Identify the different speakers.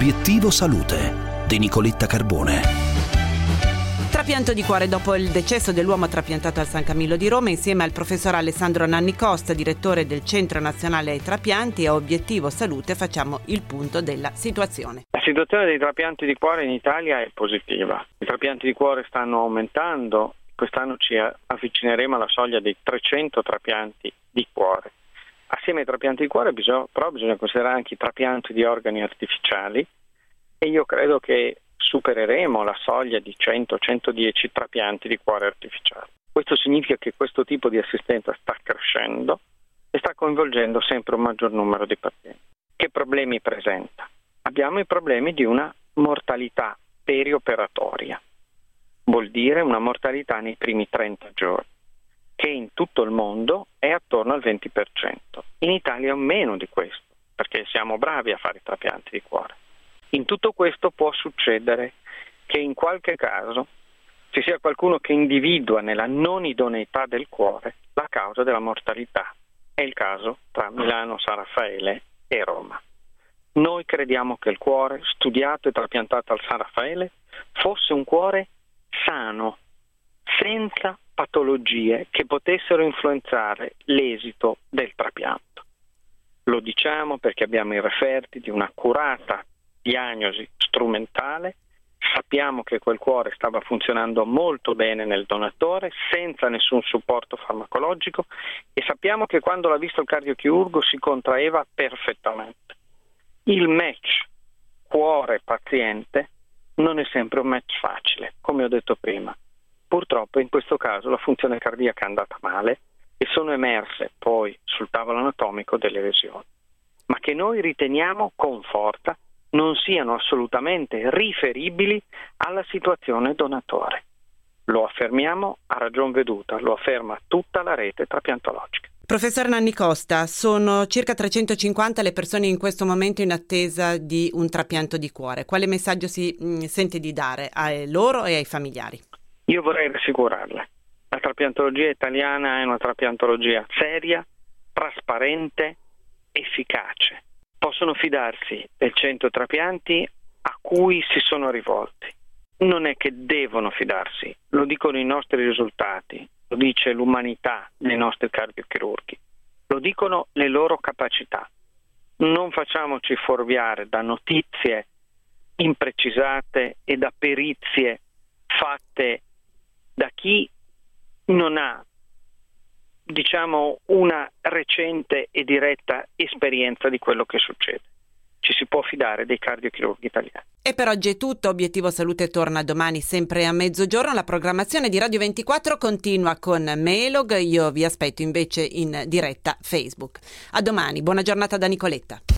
Speaker 1: Obiettivo Salute di Nicoletta Carbone.
Speaker 2: Trapianto di cuore dopo il decesso dell'uomo trapiantato al San Camillo di Roma, insieme al professor Alessandro Nanni Costa, direttore del Centro Nazionale ai Trapianti, e a Obiettivo Salute facciamo il punto della situazione.
Speaker 3: La situazione dei trapianti di cuore in Italia è positiva. I trapianti di cuore stanno aumentando. Quest'anno ci avvicineremo alla soglia dei 300 trapianti di cuore. Assieme ai trapianti di cuore però bisogna considerare anche i trapianti di organi artificiali, e io credo che supereremo la soglia di 100-110 trapianti di cuore artificiali. Questo significa che questo tipo di assistenza sta crescendo e sta coinvolgendo sempre un maggior numero di pazienti. Che problemi presenta? Abbiamo i problemi di una mortalità perioperatoria. Vuol dire una mortalità nei primi 30 giorni, che in tutto il mondo è attorno al 20%. In Italia meno di questo, perché siamo bravi a fare i trapianti di cuore. In tutto questo può succedere che in qualche caso ci sia qualcuno che individua nella non idoneità del cuore la causa della mortalità. È il caso tra Milano, San Raffaele e Roma. Noi crediamo che il cuore studiato e trapiantato al San Raffaele fosse un cuore sano, senza patologie che potessero influenzare l'esito del trapianto. Lo diciamo perché abbiamo i referti di un'accurata diagnosi strumentale, sappiamo che quel cuore stava funzionando molto bene nel donatore senza nessun supporto farmacologico, e sappiamo che quando l'ha visto il cardiochirurgo si contraeva perfettamente. Il match cuore-paziente non è sempre un match facile, come ho detto prima. Purtroppo in questo caso la funzione cardiaca è andata male e sono emerse poi sul tavolo anatomico delle lesioni, ma che noi riteniamo con forza non siano assolutamente riferibili alla situazione donatore. Lo affermiamo a ragion veduta, lo afferma tutta la rete trapiantologica.
Speaker 2: Professor Nanni Costa, sono circa 350 le persone in questo momento in attesa di un trapianto di cuore. Quale messaggio si sente di dare a loro e ai familiari?
Speaker 3: Io vorrei rassicurarle. La trapiantologia italiana è una trapiantologia seria, trasparente, efficace. Possono fidarsi del centro trapianti a cui si sono rivolti. Non è che devono fidarsi, lo dicono i nostri risultati, lo dice l'umanità dei nostri cardiochirurghi, lo dicono le loro capacità. Non facciamoci fuorviare da notizie imprecisate e da perizie fatte da chi non ha, una recente e diretta esperienza di quello che succede. Ci si può fidare dei cardiochirurghi italiani.
Speaker 2: E per oggi è tutto. Obiettivo Salute torna domani sempre a mezzogiorno. La programmazione di Radio 24 continua con Melog. Io vi aspetto invece in diretta Facebook. A domani. Buona giornata da Nicoletta.